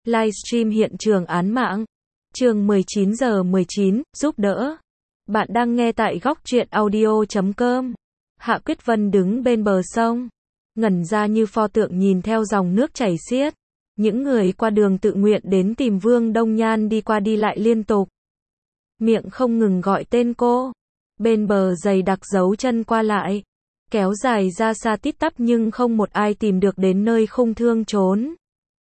Livestream hiện trường án mạng. Chương 19:19, giúp đỡ. Bạn đang nghe tại góc truyện audio.com. Hạ Quyết Vân đứng bên bờ sông, ngẩn ra như pho tượng nhìn theo dòng nước chảy xiết. Những người qua đường tự nguyện đến tìm Vương Đông Nhan đi qua đi lại liên tục. Miệng không ngừng gọi tên cô. Bên bờ dày đặc dấu chân qua lại, kéo dài ra xa tít tắp nhưng không một ai tìm được đến nơi Khung Thương trốn.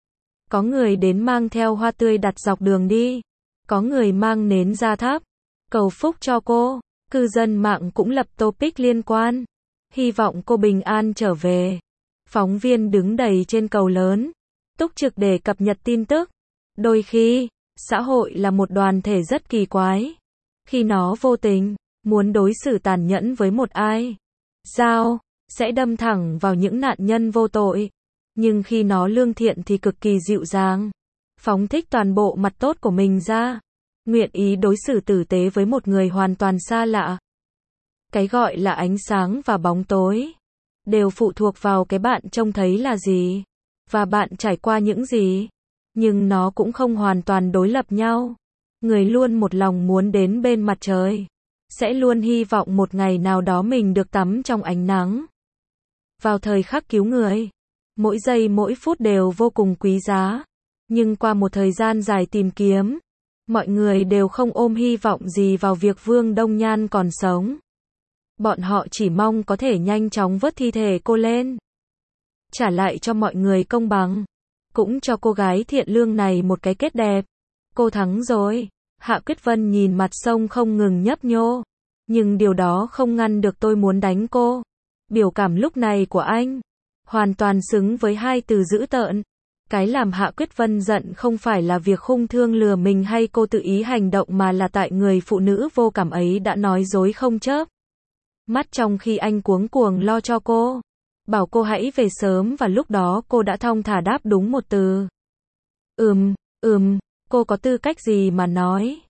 Có người đến mang theo hoa tươi đặt dọc đường đi. Có người mang nến ra thắp, cầu phúc cho cô. Cư dân mạng cũng lập topic liên quan. Hy vọng cô bình an trở về. Phóng viên đứng đầy trên cầu lớn, túc trực để cập nhật tin tức. Đôi khi, xã hội là một đoàn thể rất kỳ quái. Khi nó vô tình, muốn đối xử tàn nhẫn với một ai, dao sẽ đâm thẳng vào những nạn nhân vô tội. Nhưng khi nó lương thiện thì cực kỳ dịu dàng, phóng thích toàn bộ mặt tốt của mình ra, nguyện ý đối xử tử tế với một người hoàn toàn xa lạ. Cái gọi là ánh sáng và bóng tối đều phụ thuộc vào cái bạn trông thấy là gì, và bạn trải qua những gì. Nhưng nó cũng không hoàn toàn đối lập nhau. Người luôn một lòng muốn đến bên mặt trời, sẽ luôn hy vọng một ngày nào đó mình được tắm trong ánh nắng. Vào thời khắc cứu người, mỗi giây mỗi phút đều vô cùng quý giá. Nhưng qua một thời gian dài tìm kiếm, mọi người đều không ôm hy vọng gì vào việc Vương Đông Nhan còn sống. Bọn họ chỉ mong có thể nhanh chóng vớt thi thể cô lên, trả lại cho mọi người công bằng, cũng cho cô gái thiện lương này một cái kết đẹp. Cô thắng rồi. Hạ Quyết Vân nhìn mặt sông không ngừng nhấp nhô. Nhưng điều đó không ngăn được tôi muốn đánh cô. Biểu cảm lúc này của anh hoàn toàn xứng với hai từ dữ tợn. Cái làm Hạ Quyết Vân giận không phải là việc Khung Thương lừa mình hay cô tự ý hành động, mà là tại người phụ nữ vô cảm ấy đã nói dối không chớp mắt trong khi anh cuống cuồng lo cho cô, bảo cô hãy về sớm, và lúc đó cô đã thong thả đáp đúng một từ. Cô có tư cách gì mà nói?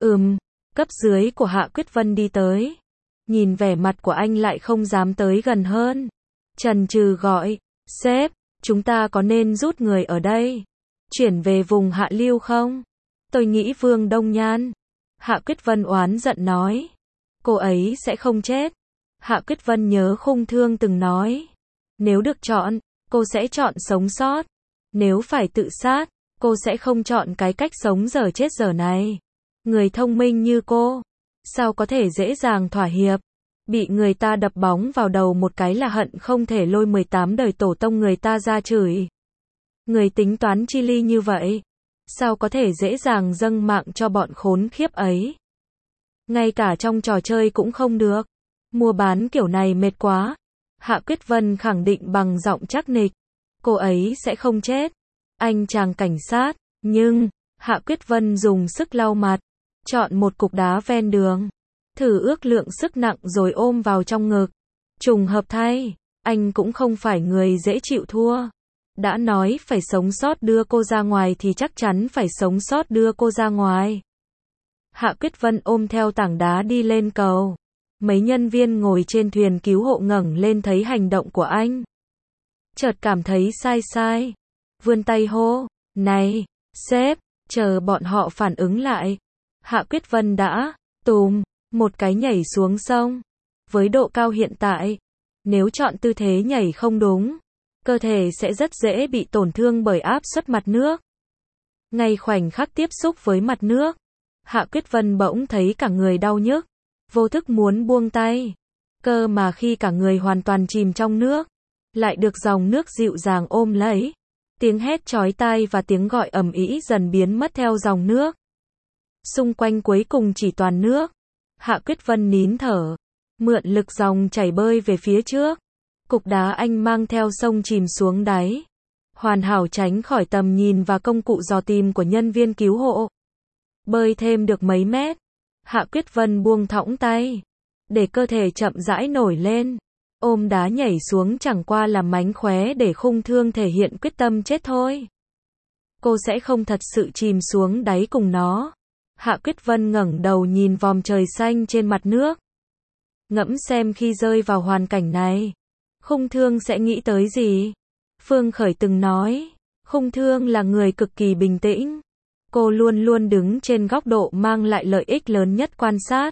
Cấp dưới của Hạ Quyết Vân đi tới. Nhìn vẻ mặt của anh lại không dám tới gần hơn. Chần chừ gọi, sếp, chúng ta có nên rút người ở đây, chuyển về vùng hạ lưu không? Tôi nghĩ Vương Đông Nhan. Hạ Quyết Vân oán giận nói. Cô ấy sẽ không chết. Hạ Quyết Vân nhớ Khung Thương từng nói, nếu được chọn, cô sẽ chọn sống sót. Nếu phải tự sát, cô sẽ không chọn cái cách sống dở chết dở này. Người thông minh như cô, sao có thể dễ dàng thỏa hiệp? Bị người ta đập bóng vào đầu một cái là hận không thể lôi 18 đời tổ tông người ta ra chửi. Người tính toán chi ly như vậy, sao có thể dễ dàng dâng mạng cho bọn khốn khiếp ấy? Ngay cả trong trò chơi cũng không được. Mua bán kiểu này mệt quá. Hạ Quyết Vân khẳng định bằng giọng chắc nịch. Cô ấy sẽ không chết. Anh chàng cảnh sát. Nhưng, Hạ Quyết Vân dùng sức lau mặt, chọn một cục đá ven đường, thử ước lượng sức nặng rồi ôm vào trong ngực. Trùng hợp thay, anh cũng không phải người dễ chịu thua. Đã nói phải sống sót đưa cô ra ngoài thì chắc chắn phải sống sót đưa cô ra ngoài. Hạ Quyết Vân ôm theo tảng đá đi lên cầu. Mấy nhân viên ngồi trên thuyền cứu hộ ngẩng lên thấy hành động của anh, chợt cảm thấy sai. Vươn tay hô, này, sếp. Chờ bọn họ phản ứng lại, Hạ Quyết Vân đã một cái nhảy xuống sông. Với độ cao hiện tại, nếu chọn tư thế nhảy không đúng, cơ thể sẽ rất dễ bị tổn thương bởi áp suất mặt nước. Ngay khoảnh khắc tiếp xúc với mặt nước, Hạ Quyết Vân bỗng thấy cả người đau nhức, vô thức muốn buông tay. Cơ mà khi cả người hoàn toàn chìm trong nước, lại được dòng nước dịu dàng ôm lấy. Tiếng hét chói tai và tiếng gọi ầm ĩ dần biến mất theo dòng nước. Xung quanh cuối cùng chỉ toàn nước. Hạ Quyết Vân nín thở, mượn lực dòng chảy bơi về phía trước. Cục đá anh mang theo sông chìm xuống đáy, hoàn hảo tránh khỏi tầm nhìn và công cụ dò tìm của nhân viên cứu hộ. Bơi thêm được mấy mét, Hạ Quyết Vân buông thõng tay, để cơ thể chậm rãi nổi lên. Ôm đá nhảy xuống chẳng qua là mánh khóe để Khung Thương thể hiện quyết tâm chết thôi. Cô sẽ không thật sự chìm xuống đáy cùng nó. Hạ Quyết Vân ngẩng đầu nhìn vòm trời xanh trên mặt nước. Ngẫm xem khi rơi vào hoàn cảnh này, Khung Thương sẽ nghĩ tới gì? Phương Khởi từng nói, Khung Thương là người cực kỳ bình tĩnh. Cô luôn luôn đứng trên góc độ mang lại lợi ích lớn nhất quan sát.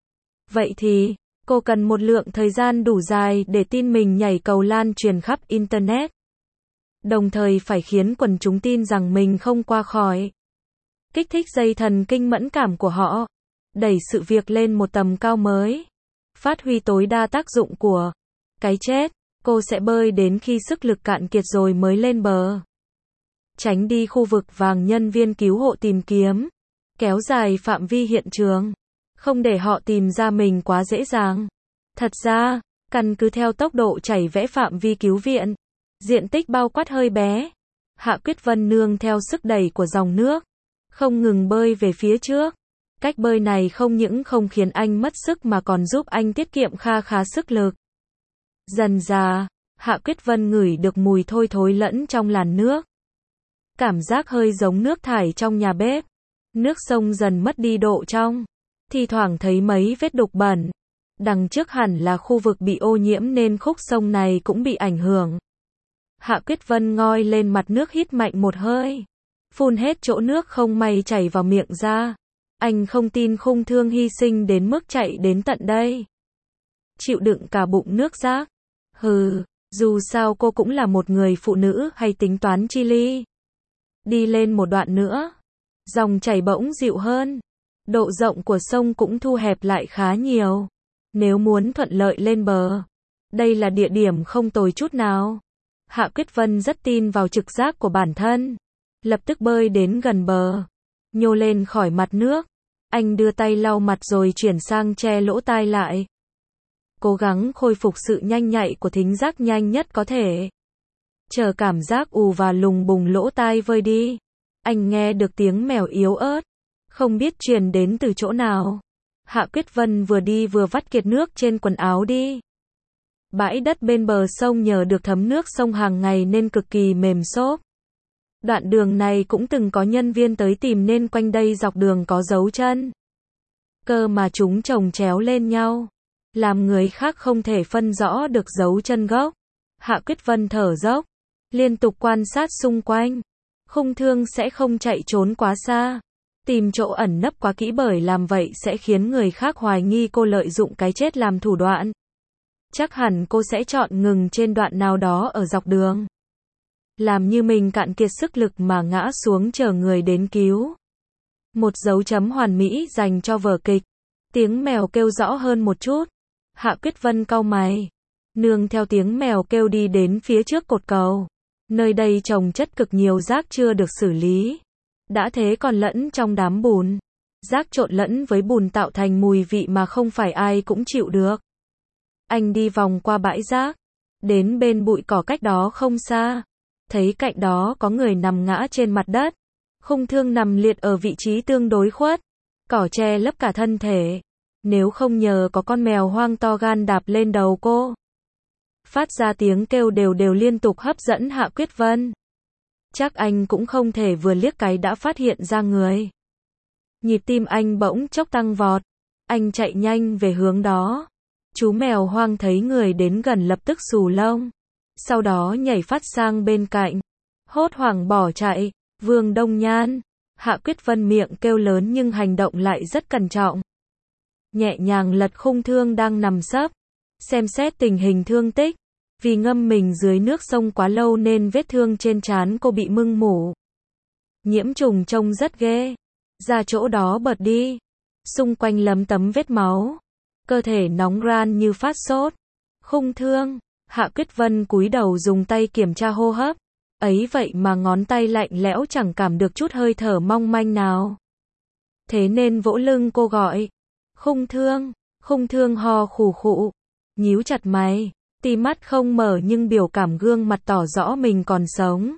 Vậy thì, cô cần một lượng thời gian đủ dài để tin mình nhảy cầu lan truyền khắp Internet. Đồng thời phải khiến quần chúng tin rằng mình không qua khỏi. Kích thích dây thần kinh mẫn cảm của họ. Đẩy sự việc lên một tầm cao mới. Phát huy tối đa tác dụng của cái chết. Cô sẽ bơi đến khi sức lực cạn kiệt rồi mới lên bờ. Tránh đi khu vực vàng nhân viên cứu hộ tìm kiếm. Kéo dài phạm vi hiện trường. Không để họ tìm ra mình quá dễ dàng. Thật ra, căn cứ theo tốc độ chảy vẽ phạm vi cứu viện. Diện tích bao quát hơi bé. Hạ Quyết Vân nương theo sức đẩy của dòng nước. Không ngừng bơi về phía trước. Cách bơi này không những không khiến anh mất sức mà còn giúp anh tiết kiệm kha khá sức lực. Dần dà, Hạ Quyết Vân ngửi được mùi thôi thối lẫn trong làn nước. Cảm giác hơi giống nước thải trong nhà bếp. Nước sông dần mất đi độ trong. Thì thoảng thấy mấy vết đục bẩn. Đằng trước hẳn là khu vực bị ô nhiễm nên khúc sông này cũng bị ảnh hưởng. Hạ Quyết Vân ngoi lên mặt nước hít mạnh một hơi. Phun hết chỗ nước không may chảy vào miệng ra. Anh không tin Khung Thương hy sinh đến mức chạy đến tận đây. Chịu đựng cả bụng nước rác. Hừ, dù sao cô cũng là một người phụ nữ hay tính toán chi ly. Đi lên một đoạn nữa. Dòng chảy bỗng dịu hơn. Độ rộng của sông cũng thu hẹp lại khá nhiều. Nếu muốn thuận lợi lên bờ. Đây là địa điểm không tồi chút nào. Hạ Quyết Vân rất tin vào trực giác của bản thân. Lập tức bơi đến gần bờ. Nhô lên khỏi mặt nước. Anh đưa tay lau mặt rồi chuyển sang che lỗ tai lại. Cố gắng khôi phục sự nhanh nhạy của thính giác nhanh nhất có thể. Chờ cảm giác ù và lùng bùng lỗ tai vơi đi. Anh nghe được tiếng mèo yếu ớt. Không biết truyền đến từ chỗ nào. Hạ Quyết Vân vừa đi vừa vắt kiệt nước trên quần áo đi. Bãi đất bên bờ sông nhờ được thấm nước sông hàng ngày nên cực kỳ mềm xốp. Đoạn đường này cũng từng có nhân viên tới tìm nên quanh đây dọc đường có dấu chân. Cơ mà chúng chồng chéo lên nhau. Làm người khác không thể phân rõ được dấu chân gốc. Hạ Quyết Vân thở dốc. Liên tục quan sát xung quanh. Khung Thương sẽ không chạy trốn quá xa. Tìm chỗ ẩn nấp quá kỹ bởi làm vậy sẽ khiến người khác hoài nghi cô lợi dụng cái chết làm thủ đoạn. Chắc hẳn cô sẽ chọn ngừng trên đoạn nào đó ở dọc đường. Làm như mình cạn kiệt sức lực mà ngã xuống chờ người đến cứu. Một dấu chấm hoàn mỹ dành cho vở kịch. Tiếng mèo kêu rõ hơn một chút. Hạ Quyết Vân cau mày. Nương theo tiếng mèo kêu đi đến phía trước cột cầu. Nơi đây trồng chất cực nhiều rác chưa được xử lý. Đã thế còn lẫn trong đám bùn. Rác trộn lẫn với bùn tạo thành mùi vị mà không phải ai cũng chịu được. Anh đi vòng qua bãi rác. Đến bên bụi cỏ cách đó không xa. Thấy cạnh đó có người nằm ngã trên mặt đất. Khung Thương nằm liệt ở vị trí tương đối khuất. Cỏ che lấp cả thân thể. Nếu không nhờ có con mèo hoang to gan đạp lên đầu cô. Phát ra tiếng kêu đều đều liên tục hấp dẫn Hạ Quyết Vân. Chắc anh cũng không thể vừa liếc cái đã phát hiện ra người. Nhịp tim anh bỗng chốc tăng vọt. Anh chạy nhanh về hướng đó. Chú mèo hoang thấy người đến gần lập tức xù lông. Sau đó nhảy phát sang bên cạnh. Hốt hoảng bỏ chạy. Vương Đông Nhan. Hạ Quyết Vân miệng kêu lớn nhưng hành động lại rất cẩn trọng. Nhẹ nhàng lật Khung Thương đang nằm sấp. Xem xét tình hình thương tích. Vì ngâm mình dưới nước sông quá lâu nên vết thương trên trán cô bị mưng mủ. Nhiễm trùng trông rất ghê. Ra chỗ đó bật đi. Xung quanh lấm tấm vết máu. Cơ thể nóng ran như phát sốt. Khung Thương. Hạ Quyết Vân cúi đầu dùng tay kiểm tra hô hấp. Ấy vậy mà ngón tay lạnh lẽo chẳng cảm được chút hơi thở mong manh nào. Thế nên vỗ lưng cô gọi. Khung Thương. Khung Thương ho khủ khụ. Nhíu chặt mày. Tí mắt không mở nhưng biểu cảm gương mặt tỏ rõ mình còn sống.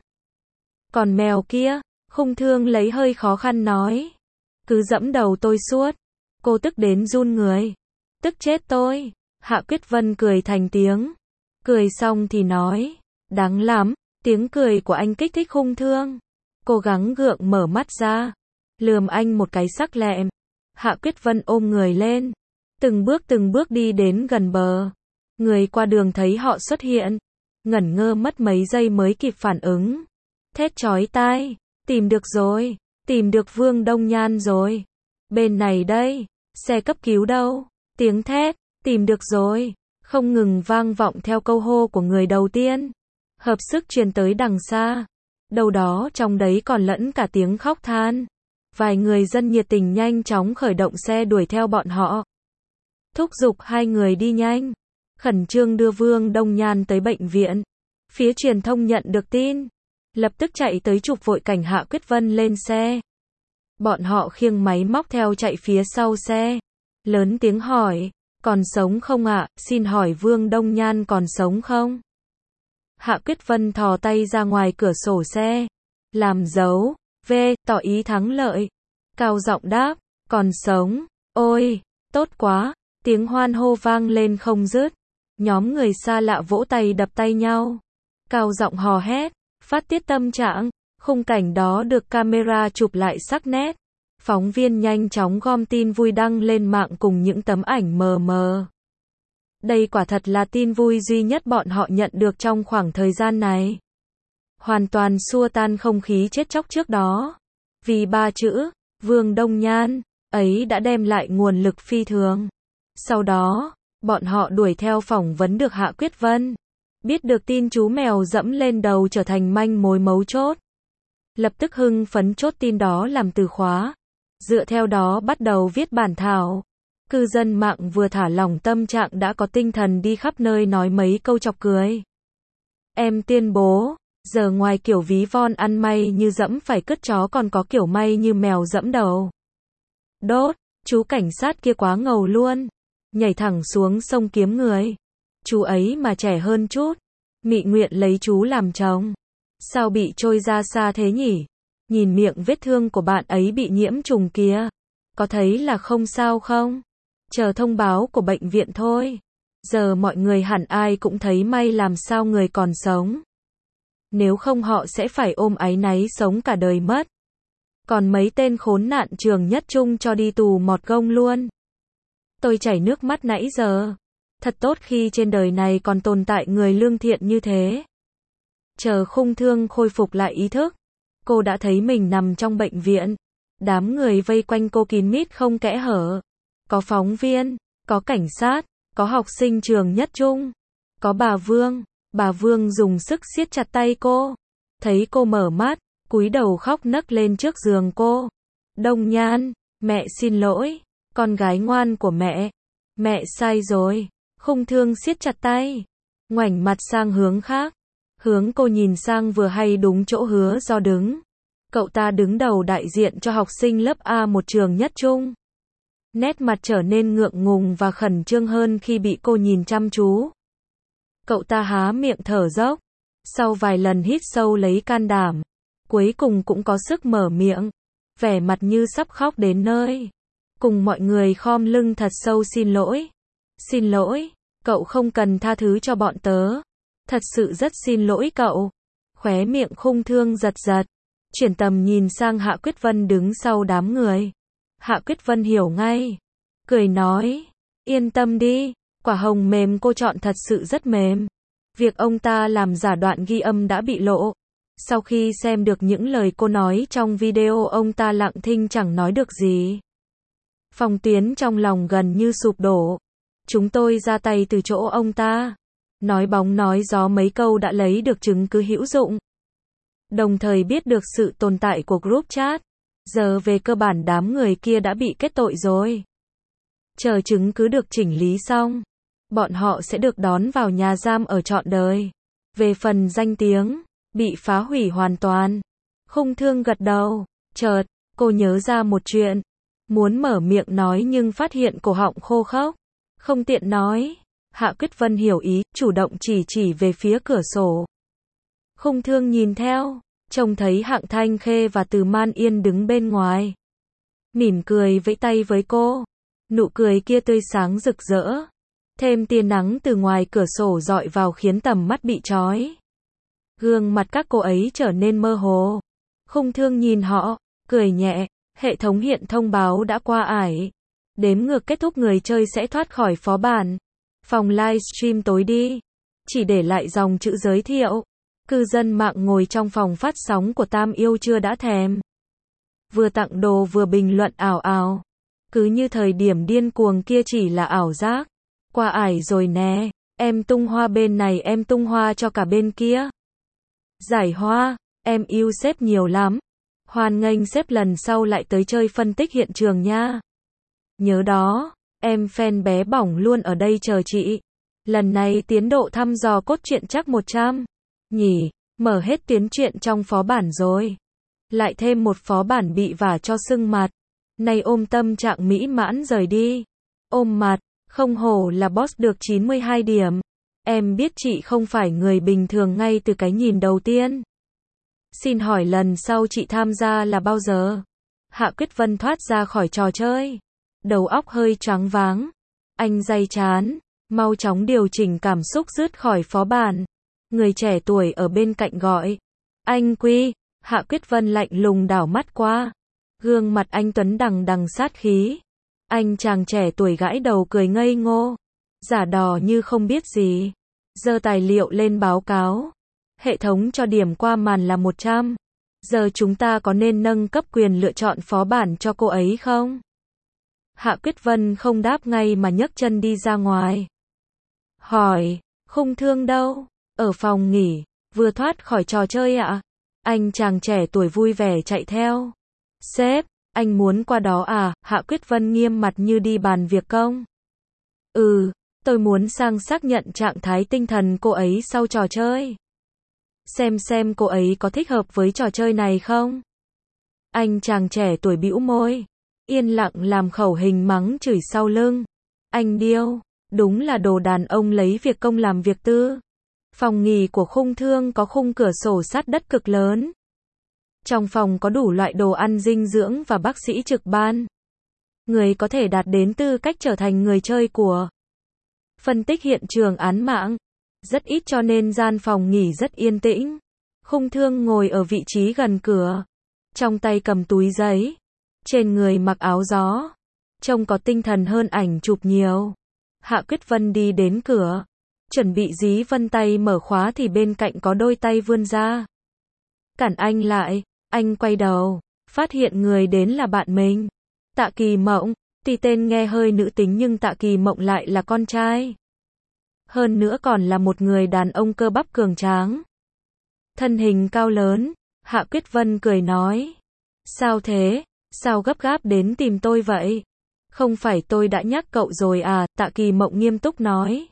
Còn mèo kia. Khung Thương lấy hơi khó khăn nói. Cứ dẫm đầu tôi suốt. Cô tức đến run người. Tức chết tôi. Hạ Quyết Vân cười thành tiếng. Cười xong thì nói. Đáng lắm. Tiếng cười của anh kích thích Khung Thương. Cố gắng gượng mở mắt ra. Lườm anh một cái sắc lẹm. Hạ Quyết Vân ôm người lên. Từng bước đi đến gần bờ. Người qua đường thấy họ xuất hiện. Ngẩn ngơ mất mấy giây mới kịp phản ứng. Thét chói tai, tìm được rồi, tìm được Vương Đông Nhan rồi. Bên này đây, xe cấp cứu đâu? Tiếng thét, tìm được rồi, không ngừng vang vọng theo câu hô của người đầu tiên. Hợp sức truyền tới đằng xa. Đâu đó trong đấy còn lẫn cả tiếng khóc than. Vài người dân nhiệt tình nhanh chóng khởi động xe đuổi theo bọn họ. Thúc giục hai người đi nhanh. Khẩn trương đưa Vương Đông Nhan tới bệnh viện. Phía truyền thông nhận được tin. Lập tức chạy tới chụp vội cảnh Hạ Quyết Vân lên xe. Bọn họ khiêng máy móc theo chạy phía sau xe. Lớn tiếng hỏi, còn sống không ạ? Xin hỏi Vương Đông Nhan còn sống không? Hạ Quyết Vân thò tay ra ngoài cửa sổ xe. Làm dấu, V, tỏ ý thắng lợi. Cao giọng đáp, còn sống. Ôi, tốt quá. Tiếng hoan hô vang lên không dứt. Nhóm người xa lạ vỗ tay đập tay nhau. Cao giọng hò hét, phát tiết tâm trạng. Khung cảnh đó được camera chụp lại sắc nét. Phóng viên nhanh chóng gom tin vui đăng lên mạng cùng những tấm ảnh mờ mờ. Đây quả thật là tin vui duy nhất bọn họ nhận được trong khoảng thời gian này. Hoàn toàn xua tan không khí chết chóc trước đó. Vì ba chữ, Vương Đông Nhan, ấy đã đem lại nguồn lực phi thường. Sau đó, bọn họ đuổi theo phỏng vấn được Hạ Quyết Vân. Biết được tin chú mèo dẫm lên đầu trở thành manh mối mấu chốt. Lập tức hưng phấn chốt tin đó làm từ khóa. Dựa theo đó bắt đầu viết bản thảo. Cư dân mạng vừa thả lỏng tâm trạng đã có tinh thần đi khắp nơi nói mấy câu chọc cười. Em tuyên bố, giờ ngoài kiểu ví von ăn may như dẫm phải cứt chó còn có kiểu may như mèo dẫm đầu. Đốt, chú cảnh sát kia quá ngầu luôn. Nhảy thẳng xuống sông kiếm người. Chú ấy mà trẻ hơn chút. Mị nguyện lấy chú làm chồng. Sao bị trôi ra xa thế nhỉ? Nhìn miệng vết thương của bạn ấy bị nhiễm trùng kia. Có thấy là không sao không? Chờ thông báo của bệnh viện thôi. Giờ mọi người hẳn ai cũng thấy may làm sao người còn sống. Nếu không họ sẽ phải ôm áy náy sống cả đời mất. Còn mấy tên khốn nạn trường nhất trung cho đi tù mọt gông luôn. Tôi chảy nước mắt nãy giờ. Thật tốt khi trên đời này còn tồn tại người lương thiện như thế. Chờ Khung Thương khôi phục lại ý thức. Cô đã thấy mình nằm trong bệnh viện. Đám người vây quanh cô kín mít không kẽ hở. Có phóng viên, có cảnh sát, có học sinh trường nhất trung. Có bà Vương dùng sức siết chặt tay cô. Thấy cô mở mắt, cúi đầu khóc nấc lên trước giường cô. Đông Nhan, mẹ xin lỗi, con gái ngoan của mẹ. Mẹ sai rồi. Khung Thương siết chặt tay. Ngoảnh mặt sang hướng khác. Hướng cô nhìn sang vừa hay đúng chỗ Hứa Do đứng. Cậu ta đứng đầu đại diện cho học sinh lớp A một trường nhất trung. Nét mặt trở nên ngượng ngùng và khẩn trương hơn khi bị cô nhìn chăm chú. Cậu ta há miệng thở dốc. Sau vài lần hít sâu lấy can đảm. Cuối cùng cũng có sức mở miệng. Vẻ mặt như sắp khóc đến nơi. Cùng mọi người khom lưng thật sâu xin lỗi. Xin lỗi, cậu không cần tha thứ cho bọn tớ. Thật sự rất xin lỗi cậu. Khóe miệng Khung Thương giật giật. Chuyển tầm nhìn sang Hạ Quyết Vân đứng sau đám người. Hạ Quyết Vân hiểu ngay. Cười nói, yên tâm đi, quả hồng mềm cô chọn thật sự rất mềm. Việc ông ta làm giả đoạn ghi âm đã bị lộ. Sau khi xem được những lời cô nói trong video ông ta lặng thinh chẳng nói được gì. Phong Tuyến trong lòng gần như sụp đổ. Chúng tôi ra tay từ chỗ ông ta. Nói bóng nói gió mấy câu đã lấy được chứng cứ hữu dụng. Đồng thời biết được sự tồn tại của group chat. Giờ về cơ bản đám người kia đã bị kết tội rồi. Chờ chứng cứ được chỉnh lý xong. Bọn họ sẽ được đón vào nhà giam ở trọn đời. Về phần danh tiếng, bị phá hủy hoàn toàn. Khung Thương gật đầu. Chợt, cô nhớ ra một chuyện. Muốn mở miệng nói nhưng phát hiện cổ họng khô khốc. Không tiện nói. Hạ Quyết Vân hiểu ý, chủ động chỉ về phía cửa sổ. Khung Thương nhìn theo, trông thấy Hạng Thanh Khê và Từ Man Yên đứng bên ngoài. Mỉm cười vẫy tay với cô. Nụ cười kia tươi sáng rực rỡ. Thêm tia nắng từ ngoài cửa sổ dọi vào khiến tầm mắt bị chói. Gương mặt các cô ấy trở nên mơ hồ. Khung Thương nhìn họ, cười nhẹ. Hệ thống hiện thông báo đã qua ải. Đếm ngược kết thúc người chơi sẽ thoát khỏi phó bản. Phòng livestream tối đi. Chỉ để lại dòng chữ giới thiệu. Cư dân mạng ngồi trong phòng phát sóng của Tam Yêu chưa đã thèm. Vừa tặng đồ vừa bình luận ảo ảo. Cứ như thời điểm điên cuồng kia chỉ là ảo giác. Qua ải rồi nè, em tung hoa bên này em tung hoa cho cả bên kia. Giải hoa, em yêu sếp nhiều lắm. Hoan nghênh sếp lần sau lại tới chơi phân tích hiện trường nha. Nhớ đó, em fan bé bỏng luôn ở đây chờ chị. Lần này tiến độ thăm dò cốt truyện chắc 100. Nhỉ, mở hết tiến truyện trong phó bản rồi. Lại thêm một phó bản bị vả cho sưng mặt. Này ôm tâm trạng mỹ mãn rời đi. Ôm mặt, không hổ là boss được 92 điểm. Em biết chị không phải người bình thường ngay từ cái nhìn đầu tiên. Xin hỏi lần sau chị tham gia là bao giờ? Hạ Quyết Vân thoát ra khỏi trò chơi. Đầu óc hơi choáng váng. Anh day chán, mau chóng điều chỉnh cảm xúc rút khỏi phó bản. Người trẻ tuổi ở bên cạnh gọi. Anh Quy, Hạ Quyết Vân lạnh lùng đảo mắt qua. Gương mặt anh Tuấn đằng đằng sát khí. Anh chàng trẻ tuổi gãi đầu cười ngây ngô. Giả đò như không biết gì. Giơ tài liệu lên báo cáo. Hệ thống cho điểm qua màn là 100. Giờ chúng ta có nên nâng cấp quyền lựa chọn phó bản cho cô ấy không? Hạ Quyết Vân không đáp ngay mà nhấc chân đi ra ngoài. Hỏi, Khung Thương đâu? Ở phòng nghỉ, vừa thoát khỏi trò chơi ạ. Anh chàng trẻ tuổi vui vẻ chạy theo. Sếp, anh muốn qua đó à? Hạ Quyết Vân nghiêm mặt như đi bàn việc công. Tôi muốn sang xác nhận trạng thái tinh thần cô ấy sau trò chơi. Xem cô ấy có thích hợp với trò chơi này không? Anh chàng trẻ tuổi bĩu môi. Yên lặng làm khẩu hình mắng chửi sau lưng. Anh điêu, đúng là đồ đàn ông lấy việc công làm việc tư. Phòng nghỉ của Khung Thương có khung cửa sổ sát đất cực lớn. Trong phòng có đủ loại đồ ăn dinh dưỡng và bác sĩ trực ban. Người có thể đạt đến tư cách trở thành người chơi của phân tích hiện trường án mạng. Rất ít cho nên gian phòng nghỉ rất yên tĩnh. Khung Thương ngồi ở vị trí gần cửa. Trong tay cầm túi giấy. Trên người mặc áo gió. Trông có tinh thần hơn ảnh chụp nhiều. Hạ Quyết Vân đi đến cửa. Chuẩn bị dí vân tay mở khóa thì bên cạnh có đôi tay vươn ra. Cản anh lại. Anh quay đầu. Phát hiện người đến là bạn mình. Tạ Kỳ Mộng. Tuy tên nghe hơi nữ tính nhưng Tạ Kỳ Mộng lại là con trai. Hơn nữa còn là một người đàn ông cơ bắp cường tráng. Thân hình cao lớn. Hạ Quyết Vân cười nói. Sao thế? Sao gấp gáp đến tìm tôi vậy? Không phải tôi đã nhắc cậu rồi à? Tạ Kỳ Mộng nghiêm túc nói.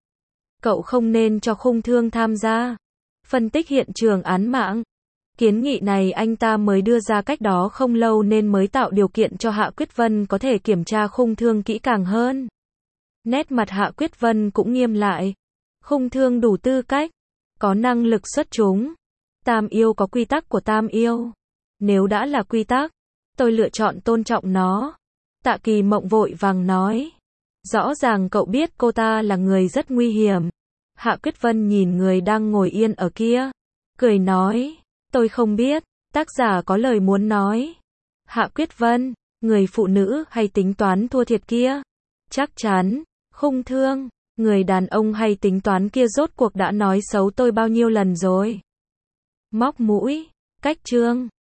Cậu không nên cho Khung Thương tham gia. Phân tích hiện trường án mạng. Kiến nghị này anh ta mới đưa ra cách đó không lâu nên mới tạo điều kiện cho Hạ Quyết Vân có thể kiểm tra Khung Thương kỹ càng hơn. Nét mặt Hạ Quyết Vân cũng nghiêm lại. Khung Thương đủ tư cách, có năng lực xuất chúng. Tam Yêu có quy tắc của Tam Yêu. Nếu đã là quy tắc, tôi lựa chọn tôn trọng nó. Tạ Kỳ Mộng vội vàng nói. Rõ ràng cậu biết cô ta là người rất nguy hiểm. Hạ Quyết Vân nhìn người đang ngồi yên ở kia. Cười nói. Tôi không biết, tác giả có lời muốn nói. Hạ Quyết Vân, người phụ nữ hay tính toán thua thiệt kia? Chắc chắn. Khung Thương, người đàn ông hay tính toán kia rốt cuộc đã nói xấu tôi bao nhiêu lần rồi? Móc mũi, cách chương.